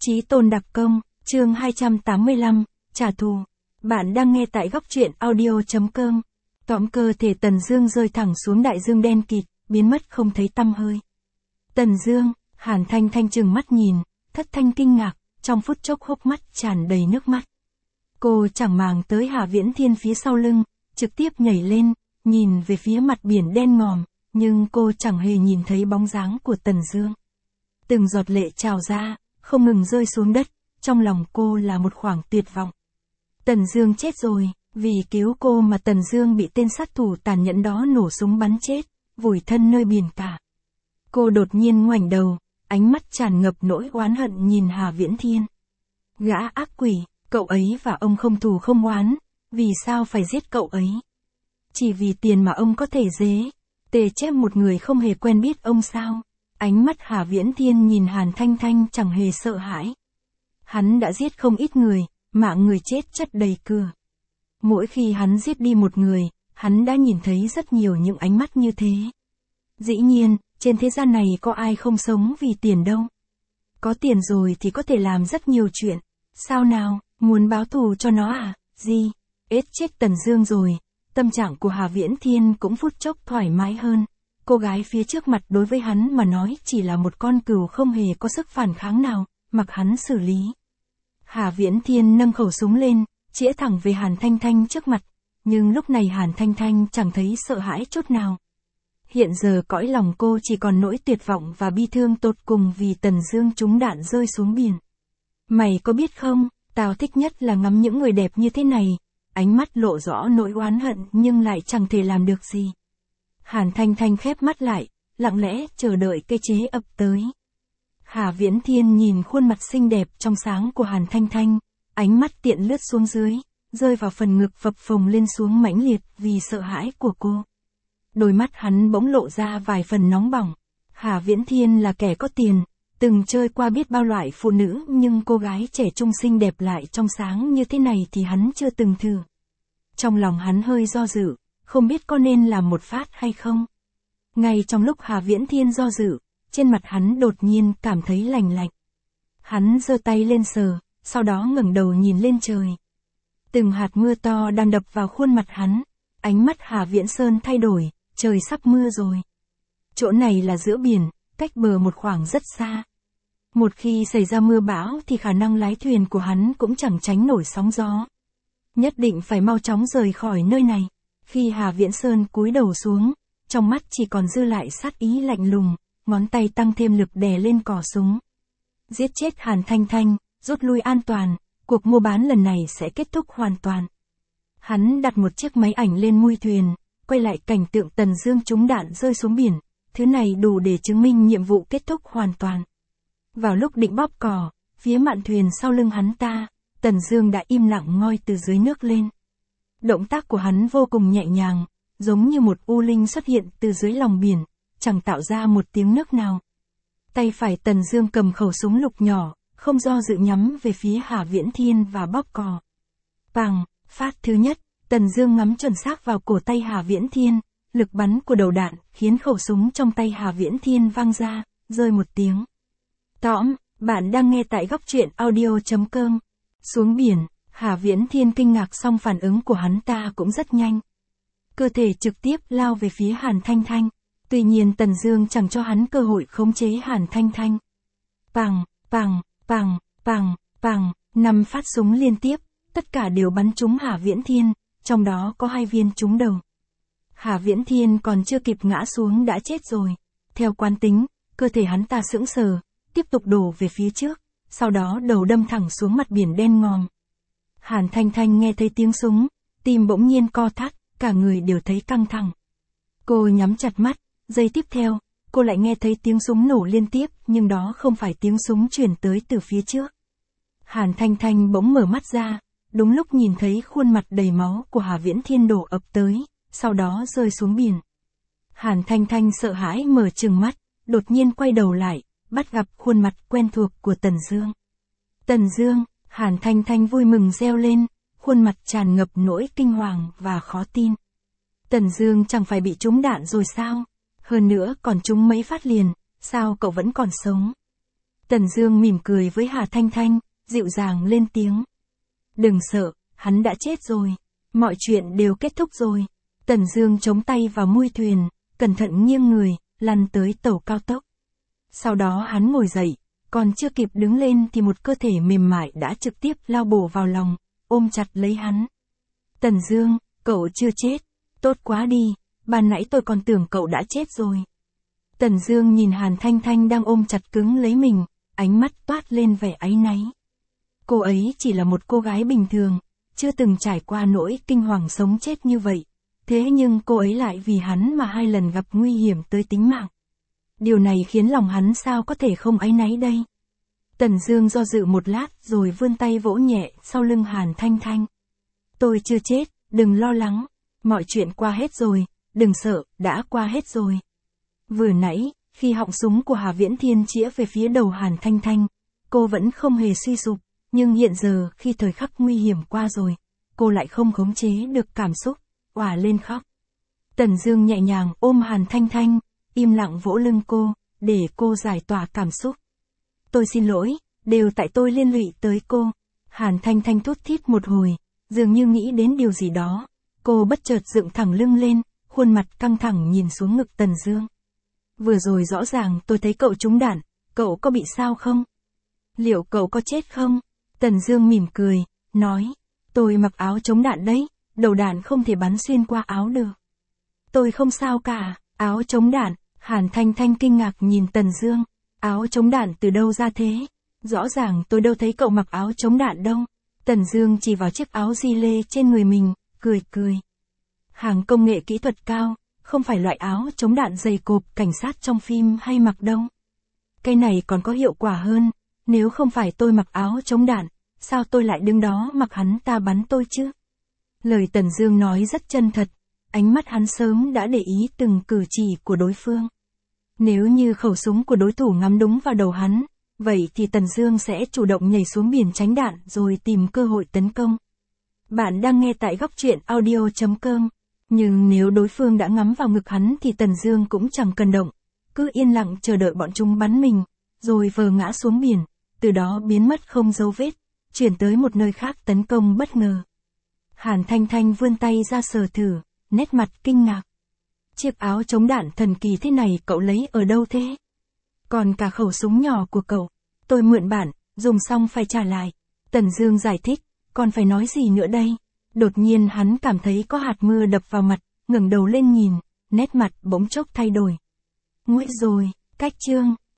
Chí tôn đặc công, chương 285, trả thù. Bạn đang nghe tại góc truyện audio.com. Tóm cơ thể Tần Dương rơi thẳng xuống đại dương đen kịt, biến mất không thấy tăm hơi. Tần Dương, Hàn Thanh Thanh trừng mắt nhìn, thất thanh kinh ngạc, trong phút chốc hốc mắt tràn đầy nước mắt. Cô chẳng màng tới Hà Viễn Thiên phía sau lưng, trực tiếp nhảy lên, nhìn về phía mặt biển đen ngòm, nhưng cô chẳng hề nhìn thấy bóng dáng của Tần Dương. Từng giọt lệ trào ra, không ngừng rơi xuống đất, trong lòng cô là một khoảng tuyệt vọng. Tần Dương chết rồi, vì cứu cô mà Tần Dương bị tên sát thủ tàn nhẫn đó nổ súng bắn chết, vùi thân nơi biển cả. Cô đột nhiên ngoảnh đầu, ánh mắt tràn ngập nỗi oán hận nhìn Hà Viễn Thiên. Gã ác quỷ, cậu ấy và ông không thù không oán, vì sao phải giết cậu ấy? Chỉ vì tiền mà ông có thể tê chép một người không hề quen biết ông sao? Ánh mắt Hà Viễn Thiên nhìn Hàn Thanh Thanh chẳng hề sợ hãi. Hắn đã giết không ít người, mạng người chết chất đầy cửa. Mỗi khi hắn giết đi một người, hắn đã nhìn thấy rất nhiều những ánh mắt như thế. Dĩ nhiên, trên thế gian này có ai không sống vì tiền đâu. Có tiền rồi thì có thể làm rất nhiều chuyện. Sao nào, muốn báo thù cho nó à? Gì? Ết chết Tần Dương rồi. Tâm trạng của Hà Viễn Thiên cũng phút chốc thoải mái hơn. Cô gái phía trước mặt đối với hắn mà nói chỉ là một con cừu không hề có sức phản kháng nào, mặc hắn xử lý. Hà Viễn Thiên nâng khẩu súng lên, chĩa thẳng về Hàn Thanh Thanh trước mặt, nhưng lúc này Hàn Thanh Thanh chẳng thấy sợ hãi chút nào. Hiện giờ cõi lòng cô chỉ còn nỗi tuyệt vọng và bi thương tột cùng vì Tần Dương trúng đạn rơi xuống biển. Mày có biết không, tao thích nhất là ngắm những người đẹp như thế này, ánh mắt lộ rõ nỗi oán hận nhưng lại chẳng thể làm được gì. Hàn Thanh Thanh khép mắt lại, lặng lẽ chờ đợi cái chế ập tới. Hà Viễn Thiên nhìn khuôn mặt xinh đẹp trong sáng của Hàn Thanh Thanh, ánh mắt tiện lướt xuống dưới, rơi vào phần ngực phập phồng lên xuống mãnh liệt vì sợ hãi của cô. Đôi mắt hắn bỗng lộ ra vài phần nóng bỏng. Hà Viễn Thiên là kẻ có tiền, từng chơi qua biết bao loại phụ nữ, nhưng cô gái trẻ trung xinh đẹp lại trong sáng như thế này thì hắn chưa từng thử. Trong lòng hắn hơi do dự, không biết có nên làm một phát hay không. Ngay trong lúc Hà Viễn Thiên do dự, trên mặt hắn đột nhiên cảm thấy lành lạnh. Hắn giơ tay lên sờ, sau đó ngẩng đầu nhìn lên trời. Từng hạt mưa to đang đập vào khuôn mặt hắn, ánh mắt Hà Viễn Sơn thay đổi, trời sắp mưa rồi. Chỗ này là giữa biển, cách bờ một khoảng rất xa. Một khi xảy ra mưa bão thì khả năng lái thuyền của hắn cũng chẳng tránh nổi sóng gió. Nhất định phải mau chóng rời khỏi nơi này. Khi Hà Viễn Sơn cúi đầu xuống, trong mắt chỉ còn dư lại sát ý lạnh lùng, ngón tay tăng thêm lực đè lên cò súng. Giết chết Hàn Thanh Thanh, rút lui an toàn, cuộc mua bán lần này sẽ kết thúc hoàn toàn. Hắn đặt một chiếc máy ảnh lên mui thuyền, quay lại cảnh tượng Tần Dương trúng đạn rơi xuống biển, thứ này đủ để chứng minh nhiệm vụ kết thúc hoàn toàn. Vào lúc định bóp cò, phía mạn thuyền sau lưng hắn ta, Tần Dương đã im lặng ngoi từ dưới nước lên. Động tác của hắn vô cùng nhẹ nhàng, giống như một u linh xuất hiện từ dưới lòng biển, chẳng tạo ra một tiếng nấc nào. Tay phải Tần Dương cầm khẩu súng lục nhỏ, không do dự nhắm về phía Hà Viễn Thiên và bóp cò. Pàng, phát thứ nhất, Tần Dương ngắm chuẩn xác vào cổ tay Hà Viễn Thiên, lực bắn của đầu đạn khiến khẩu súng trong tay Hà Viễn Thiên vang ra, rơi một tiếng. Tõm, bạn đang nghe tại góc truyện audio.com. Xuống biển, Hà Viễn Thiên kinh ngạc song phản ứng của hắn ta cũng rất nhanh. Cơ thể trực tiếp lao về phía Hàn Thanh Thanh. Tuy nhiên Tần Dương chẳng cho hắn cơ hội khống chế Hàn Thanh Thanh. Pàng, pàng, pàng, pàng, pàng, 5 phát súng liên tiếp, tất cả đều bắn trúng Hà Viễn Thiên, trong đó có 2 viên trúng đầu. Hà Viễn Thiên còn chưa kịp ngã xuống đã chết rồi. Theo quán tính, cơ thể hắn ta sững sờ, tiếp tục đổ về phía trước, sau đó đầu đâm thẳng xuống mặt biển đen ngòm. Hàn Thanh Thanh nghe thấy tiếng súng, tim bỗng nhiên co thắt, cả người đều thấy căng thẳng. Cô nhắm chặt mắt, giây tiếp theo, cô lại nghe thấy tiếng súng nổ liên tiếp, nhưng đó không phải tiếng súng truyền tới từ phía trước. Hàn Thanh Thanh bỗng mở mắt ra, đúng lúc nhìn thấy khuôn mặt đầy máu của Hà Viễn Thiên đổ ập tới, sau đó rơi xuống biển. Hàn Thanh Thanh sợ hãi mở trừng mắt, đột nhiên quay đầu lại, bắt gặp khuôn mặt quen thuộc của Tần Dương. Tần Dương, Hàn Thanh Thanh vui mừng reo lên, khuôn mặt tràn ngập nỗi kinh hoàng và khó tin. Tần Dương chẳng phải bị trúng đạn rồi sao? Hơn nữa còn trúng mấy phát liền, sao cậu vẫn còn sống? Tần Dương mỉm cười với Hà Thanh Thanh, dịu dàng lên tiếng. Đừng sợ, hắn đã chết rồi. Mọi chuyện đều kết thúc rồi. Tần Dương chống tay vào mui thuyền, cẩn thận nghiêng người, lăn tới tàu cao tốc. Sau đó hắn ngồi dậy, còn chưa kịp đứng lên thì một cơ thể mềm mại đã trực tiếp lao bổ vào lòng, ôm chặt lấy hắn. Tần Dương, cậu chưa chết. Tốt quá đi, ban nãy tôi còn tưởng cậu đã chết rồi. Tần Dương nhìn Hàn Thanh Thanh đang ôm chặt cứng lấy mình, ánh mắt toát lên vẻ áy náy. Cô ấy chỉ là một cô gái bình thường, chưa từng trải qua nỗi kinh hoàng sống chết như vậy. Thế nhưng cô ấy lại vì hắn mà 2 lần gặp nguy hiểm tới tính mạng. Điều này khiến lòng hắn sao có thể không áy náy đây. Tần Dương do dự một lát rồi vươn tay vỗ nhẹ sau lưng Hàn Thanh Thanh. Tôi chưa chết, đừng lo lắng. Mọi chuyện qua hết rồi, đừng sợ, đã qua hết rồi. Vừa nãy, khi họng súng của Hà Viễn Thiên chĩa về phía đầu Hàn Thanh Thanh, cô vẫn không hề suy sụp, nhưng hiện giờ khi thời khắc nguy hiểm qua rồi, cô lại không khống chế được cảm xúc, òa lên khóc. Tần Dương nhẹ nhàng ôm Hàn Thanh Thanh, im lặng vỗ lưng cô, để cô giải tỏa cảm xúc. Tôi xin lỗi, đều tại tôi liên lụy tới cô. Hàn Thanh Thanh thút thít một hồi, dường như nghĩ đến điều gì đó. Cô bất chợt dựng thẳng lưng lên, khuôn mặt căng thẳng nhìn xuống ngực Tần Dương. Vừa rồi rõ ràng tôi thấy cậu trúng đạn, cậu có bị sao không? Liệu cậu có chết không? Tần Dương mỉm cười, nói, tôi mặc áo chống đạn đấy, đầu đạn không thể bắn xuyên qua áo được. Tôi không sao cả, áo chống đạn. Hàn Thanh Thanh kinh ngạc nhìn Tần Dương, áo chống đạn từ đâu ra thế? Rõ ràng tôi đâu thấy cậu mặc áo chống đạn đâu. Tần Dương chỉ vào chiếc áo gi lê trên người mình, cười cười. Hàng công nghệ kỹ thuật cao, không phải loại áo chống đạn dày cộp cảnh sát trong phim hay mặc đâu. Cái này còn có hiệu quả hơn, nếu không phải tôi mặc áo chống đạn, sao tôi lại đứng đó mặc hắn ta bắn tôi chứ? Lời Tần Dương nói rất chân thật, ánh mắt hắn sớm đã để ý từng cử chỉ của đối phương. Nếu như khẩu súng của đối thủ ngắm đúng vào đầu hắn, vậy thì Tần Dương sẽ chủ động nhảy xuống biển tránh đạn rồi tìm cơ hội tấn công. Bạn đang nghe tại Góc Truyện Audio.com. Nhưng nếu đối phương đã ngắm vào ngực hắn thì Tần Dương cũng chẳng cần động, cứ yên lặng chờ đợi bọn chúng bắn mình, rồi vờ ngã xuống biển, từ đó biến mất không dấu vết, chuyển tới một nơi khác tấn công bất ngờ. Hàn Thanh Thanh vươn tay ra sờ thử, nét mặt kinh ngạc. Chiếc áo chống đạn thần kỳ thế này cậu lấy ở đâu thế? Còn cả khẩu súng nhỏ của cậu, tôi mượn bạn, dùng xong phải trả lại. Tần Dương giải thích, còn phải nói gì nữa đây? Đột nhiên hắn cảm thấy có hạt mưa đập vào mặt, ngẩng đầu lên nhìn, nét mặt bỗng chốc thay đổi. Nguội rồi, cách chương.